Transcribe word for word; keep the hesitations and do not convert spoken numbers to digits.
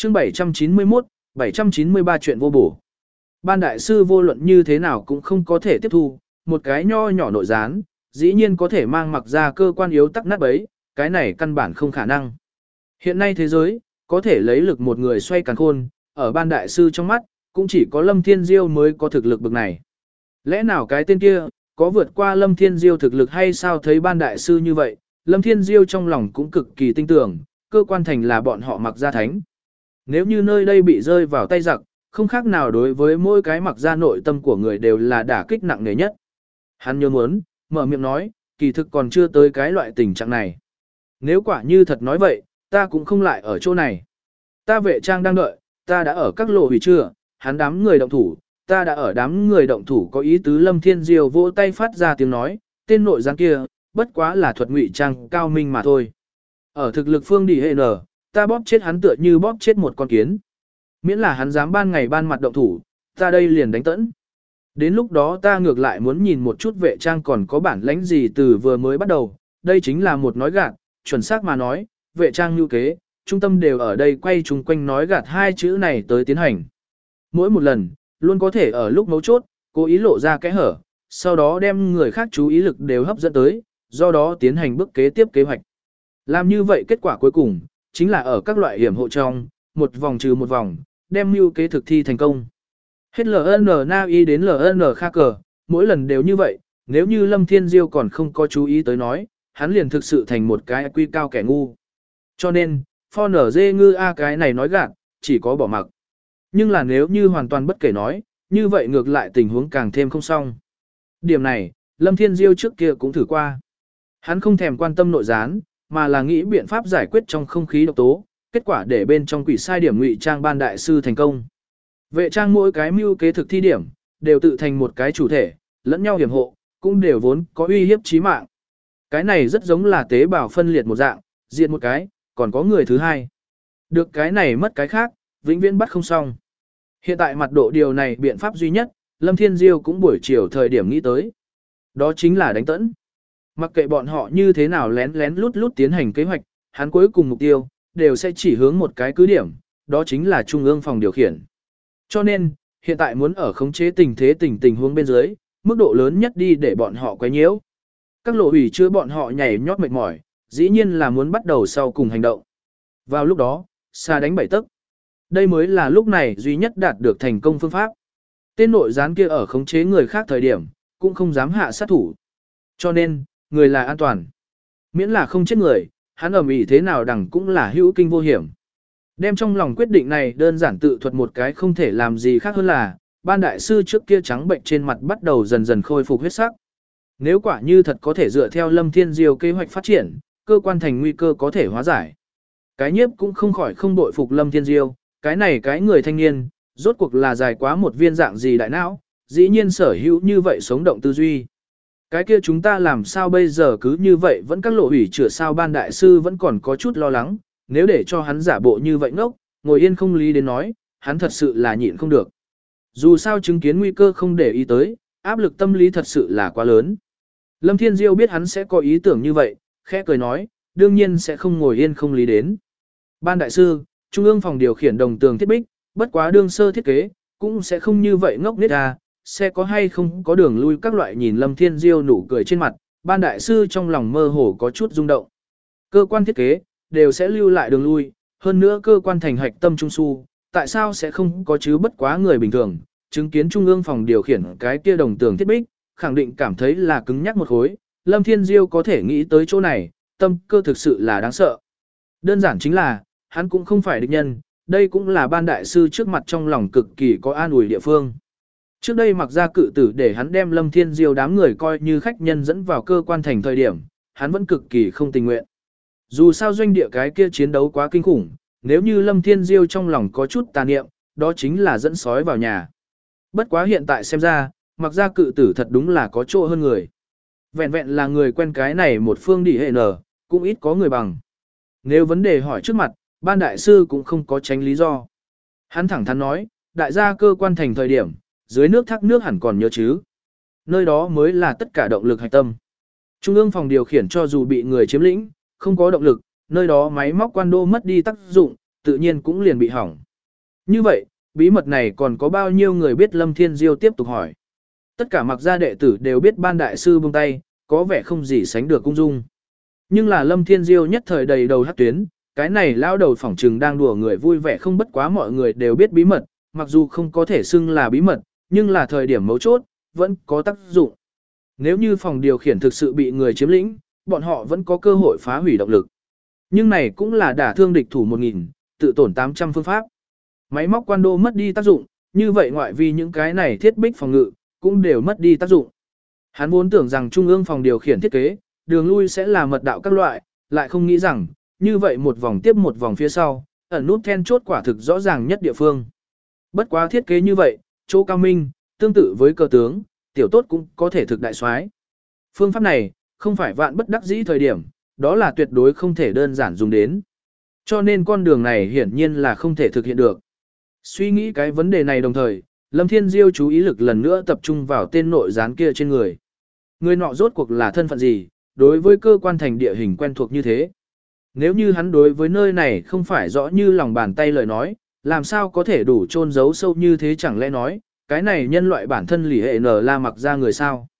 chương bảy trăm chín mươi mốt, bảy trăm chín mươi ba chuyện vô bổ. Ban đại sư vô luận như thế nào cũng không có thể tiếp thu, một cái nho nhỏ nội gián, dĩ nhiên có thể mang mặc ra cơ quan yếu tắc nát bấy, cái này căn bản không khả năng. Hiện nay thế giới, có thể lấy lực một người xoay càn khôn, ở ban đại sư trong mắt, cũng chỉ có Lâm Thiên Diêu mới có thực lực bực này. Lẽ nào cái tên kia, có vượt qua Lâm Thiên Diêu thực lực hay sao? Thấy ban đại sư như vậy, Lâm Thiên Diêu trong lòng cũng cực kỳ tin tưởng, cơ quan thành là bọn họ mặc ra thánh. Nếu như nơi đây bị rơi vào tay giặc, không khác nào đối với mỗi cái mặc ra nội tâm của người đều là đả kích nặng nề nhất. Hắn nhớ muốn, mở miệng nói, kỳ thực còn chưa tới cái loại tình trạng này. Nếu quả như thật nói vậy, ta cũng không lại ở chỗ này. Ta vệ trang đang đợi, ta đã ở các lộ hủy chưa, hắn đám người động thủ, ta đã ở đám người động thủ có ý tứ. Lâm Thiên Diêu vỗ tay phát ra tiếng nói, tên nội gián kia, bất quá là thuật ngụy trang cao minh mà thôi. Ở thực lực phương đi hệ nở, ta bóp chết hắn tựa như bóp chết một con kiến. Miễn là hắn dám ban ngày ban mặt động thủ, ta đây liền đánh tẫn. Đến lúc đó ta ngược lại muốn nhìn một chút vệ trang còn có bản lãnh gì từ vừa mới bắt đầu, đây chính là một nói gạt, chuẩn xác mà nói, vệ trang như kế, trung tâm đều ở đây quay chung quanh nói gạt hai chữ này tới tiến hành. Mỗi một lần, luôn có thể ở lúc mấu chốt, cố ý lộ ra kẽ hở, sau đó đem người khác chú ý lực đều hấp dẫn tới, do đó tiến hành bước kế tiếp kế hoạch. Làm như vậy kết quả cuối cùng, chính là ở các loại hiểm hộ trong, một vòng trừ một vòng, đem mưu kế thực thi thành công. Hết lờ en na i đến lờ en kha cờ, mỗi lần đều như vậy, nếu như Lâm Thiên Diêu còn không có chú ý tới nói, hắn liền thực sự thành một cái quy cao kẻ ngu. Cho nên, pho nở dê ngư a cái này nói gạt, chỉ có bỏ mặc. Nhưng là nếu như hoàn toàn bất kể nói, như vậy ngược lại tình huống càng thêm không xong. Điểm này, Lâm Thiên Diêu trước kia cũng thử qua. Hắn không thèm quan tâm nội gián, mà là nghĩ biện pháp giải quyết trong không khí độc tố, kết quả để bên trong quỷ sai điểm ngụy trang ban đại sư thành công. Vệ trang mỗi cái mưu kế thực thi điểm, đều tự thành một cái chủ thể, lẫn nhau hiểm hộ, cũng đều vốn có uy hiếp chí mạng. Cái này rất giống là tế bào phân liệt một dạng, diệt một cái, còn có người thứ hai. Được cái này mất cái khác, vĩnh viễn bắt không xong. Hiện tại mặt độ điều này biện pháp duy nhất, Lâm Thiên Diêu cũng buổi chiều thời điểm nghĩ tới. Đó chính là đánh tẫn. Mặc kệ bọn họ như thế nào lén lén lút lút tiến hành kế hoạch, hắn cuối cùng mục tiêu, đều sẽ chỉ hướng một cái cứ điểm, đó chính là trung ương phòng điều khiển. Cho nên, hiện tại muốn ở khống chế tình thế tình tình huống bên dưới, mức độ lớn nhất đi để bọn họ quấy nhiễu. Các lộ ủy chưa bọn họ nhảy nhót mệt mỏi, dĩ nhiên là muốn bắt đầu sau cùng hành động. Vào lúc đó, xa đánh bảy tấc. Đây mới là lúc này duy nhất đạt được thành công phương pháp. Tên nội gián kia ở khống chế người khác thời điểm, cũng không dám hạ sát thủ. Cho nên, người là an toàn. Miễn là không chết người, hắn ầm ĩ thế nào đẳng cũng là hữu kinh vô hiểm. Đem trong lòng quyết định này đơn giản tự thuật một cái không thể làm gì khác hơn là, ban đại sư trước kia trắng bệnh trên mặt bắt đầu dần dần khôi phục huyết sắc. Nếu quả như thật có thể dựa theo Lâm Thiên Diêu kế hoạch phát triển, cơ quan thành nguy cơ có thể hóa giải. Cái nhiếp cũng không khỏi không bội phục Lâm Thiên Diêu, cái này cái người thanh niên, rốt cuộc là dài quá một viên dạng gì đại não, dĩ nhiên sở hữu như vậy sống động tư duy. Cái kia chúng ta làm sao bây giờ cứ như vậy vẫn các lộ hủy chữa sao? Ban đại sư vẫn còn có chút lo lắng, nếu để cho hắn giả bộ như vậy ngốc, ngồi yên không lý đến nói, hắn thật sự là nhịn không được. Dù sao chứng kiến nguy cơ không để ý tới, áp lực tâm lý thật sự là quá lớn. Lâm Thiên Diêu biết hắn sẽ có ý tưởng như vậy, khẽ cười nói, đương nhiên sẽ không ngồi yên không lý đến. Ban đại sư, trung ương phòng điều khiển đồng tường thiết bích, bất quá đương sơ thiết kế, cũng sẽ không như vậy ngốc nghếch à, sẽ có hay không có đường lui các loại. Nhìn Lâm Thiên Diêu nụ cười trên mặt, ban đại sư trong lòng mơ hồ có chút rung động. Cơ quan thiết kế, đều sẽ lưu lại đường lui, hơn nữa cơ quan thành hạch tâm trung su, tại sao sẽ không có chứ? Bất quá người bình thường, chứng kiến trung ương phòng điều khiển cái kia đồng tường thiết bích, khẳng định cảm thấy là cứng nhắc một khối, Lâm Thiên Diêu có thể nghĩ tới chỗ này, tâm cơ thực sự là đáng sợ. Đơn giản chính là, hắn cũng không phải địch nhân, đây cũng là ban đại sư trước mặt trong lòng cực kỳ có an ủi địa phương. Trước đây mặc ra cự tử để hắn đem Lâm Thiên Diêu đám người coi như khách nhân dẫn vào cơ quan thành thời điểm, hắn vẫn cực kỳ không tình nguyện. Dù sao doanh địa cái kia chiến đấu quá kinh khủng, nếu như Lâm Thiên Diêu trong lòng có chút tà niệm, đó chính là dẫn sói vào nhà. Bất quá hiện tại xem ra, mặc ra cự tử thật đúng là có chỗ hơn người. Vẹn vẹn là người quen cái này một phương đỉ hệ nở, cũng ít có người bằng. Nếu vấn đề hỏi trước mặt, ban đại sư cũng không có tránh lý do. Hắn thẳng thắn nói, đại gia cơ quan thành thời điểm, dưới nước thác nước hẳn còn nhớ chứ. Nơi đó mới là tất cả động lực hạch tâm. Trung ương phòng điều khiển cho dù bị người chiếm lĩnh, không có động lực, nơi đó máy móc quan đô mất đi tác dụng, tự nhiên cũng liền bị hỏng. Như vậy, bí mật này còn có bao nhiêu người biết? Lâm Thiên Diêu tiếp tục hỏi. Tất cả mặc gia đệ tử đều biết ban đại sư buông tay, có vẻ không gì sánh được cung dung. Nhưng là Lâm Thiên Diêu nhất thời đầy đầu hắc tuyến, cái này lao đầu phỏng trừng đang đùa người vui vẻ không, bất quá mọi người đều biết bí mật, mặc dù không có thể xưng là bí mật, nhưng là thời điểm mấu chốt, vẫn có tác dụng. Nếu như phòng điều khiển thực sự bị người chiếm lĩnh, bọn họ vẫn có cơ hội phá hủy động lực. Nhưng này cũng là đả thương địch thủ một nghìn, tự tổn tám trăm phương pháp. Máy móc quan đô mất đi tác dụng, như vậy ngoại vi những cái này thiết bích phòng ngự, cũng đều mất đi tác dụng. Hắn vốn tưởng rằng trung ương phòng điều khiển thiết kế, đường lui sẽ là mật đạo các loại, lại không nghĩ rằng, như vậy một vòng tiếp một vòng phía sau, ẩn nút then chốt quả thực rõ ràng nhất địa phương. Bất quá thiết kế như vậy, chỗ cao minh, tương tự với cơ tướng, tiểu tốt cũng có thể thực đại soái. Phương pháp này, không phải vạn bất đắc dĩ thời điểm, đó là tuyệt đối không thể đơn giản dùng đến. Cho nên con đường này hiển nhiên là không thể thực hiện được. Suy nghĩ cái vấn đề này đồng thời, Lâm Thiên Diêu chú ý lực lần nữa tập trung vào tên nội gián kia trên người. Người nọ rốt cuộc là thân phận gì, đối với cơ quan thành địa hình quen thuộc như thế. Nếu như hắn đối với nơi này không phải rõ như lòng bàn tay lời nói, làm sao có thể đủ chôn giấu sâu như thế, chẳng lẽ nói, cái này nhân loại bản thân lì hệ nở la mặc ra người sao.